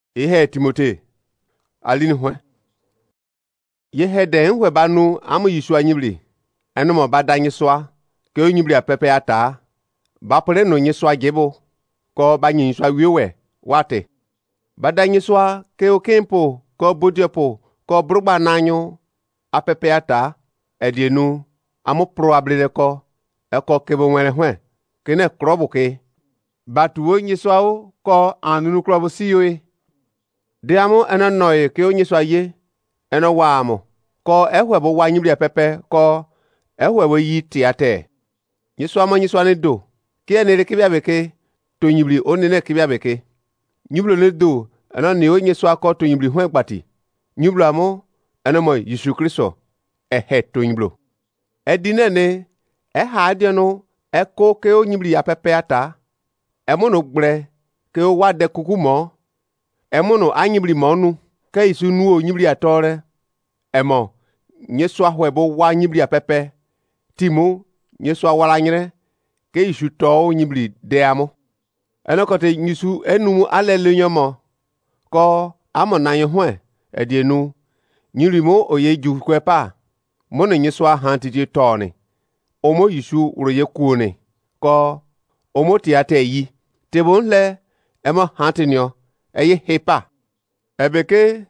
Ihe Timote alini hwe ye heden hwe banu amu yisu anyibli enu mo badanyi soa ke onyibli apepe ata ba pore no nyiswa gebo ko banyi swa wiwe wate badanyi soa ke okempo ko bodiopo ko brugba nanyo apepe ata edienu amu probable ko eko kebo nwere hwe kene krobuke batuwo nyiswa o ko anunu krobu siyoe diamu ena noye ke onyiswa ye ena wamo ko ehwebo wanyibli apepe ko ehwebo yitiate nyiswa mo nyiswa ne do ke ne rekibia beke to nyibli onene kibia beke nyiblo ne do ena ne onyiswa ko to nyibli hwe gbati nyiblo amo ena mo Yesu Kristo to nyiblo edinene ha adionu eko ke onyibli apepe ata emono gbre ke wade kukumo emono anyibli monu ke isu nu onyibli atore emo nyeswa hwebo wa nyibli apepe timo nyeswa wala nyire ke isu to onyibli de amo enokote nyisu enumu alelenyomo ko amo nanyo hwe edienu nyirimo oyeju kwepa mono nyeswa hantiti toni omo yisu uroye kuone ko omo tiate yi tebonle emo hantinyo eye hepa ebeke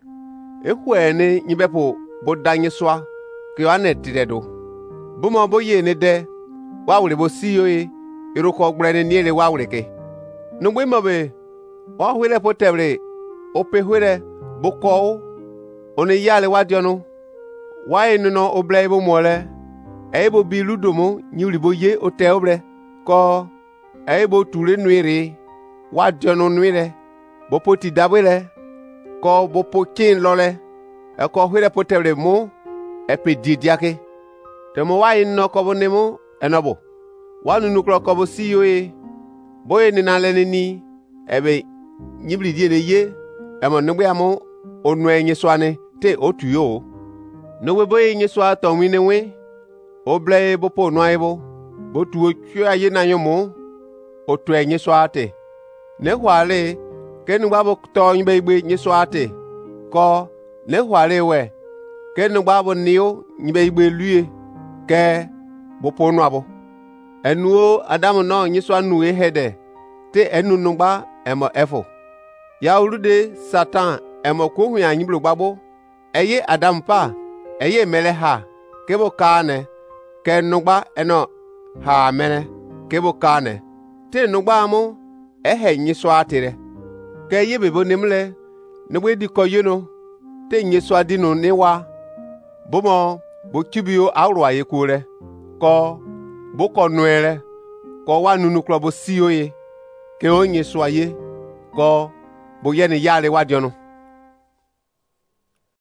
ehwene nyibepo bodanyi swa ke ane tidedo bumo boye ne de wawre bo siyoe iruko gbrene niere wawre ke nugbe mobe o hwere potebre ope hwere boko one yale wadionu wainu no oble bo mole ebo biludomo nyuri bo ye ote obre ko ebo ture nuire wadionu nuire bo poti dabere ko bo pokin lole e ko hwere potebre mo epe didiake temo wainu no ko bonemo enobo wanu nukro ko bo siyoe boye ni nalene ni ebe nyibli die ne ye emo nugbe amo onu enye swane te otuyo no boye nye swa tonwine we oble bo po no aibo bo tuo twa ye na yomo otu enye swate ne hwale kenu babo to nybe igbe nye swate ko ne hwale we kenu babo niyo nybe igbe luye ke bo po no abo enuo adamu no nye swa nu ehede te enu nugba emo efo ya urude satan emo ko hu anyiblo gbabo eye adam pa eye mele ha kebo kane ke nugba eno ha mele kebo kane te nugba amu nyiswa atire ke ye bebo nimle nugbe di ko yeno te nyiswa dinu niwa bomo bo kibio awro ayekure ko bo ko nuere ko wanunu kro bo siyoye ke onyiswa ye ko bo ye ni yale wadionu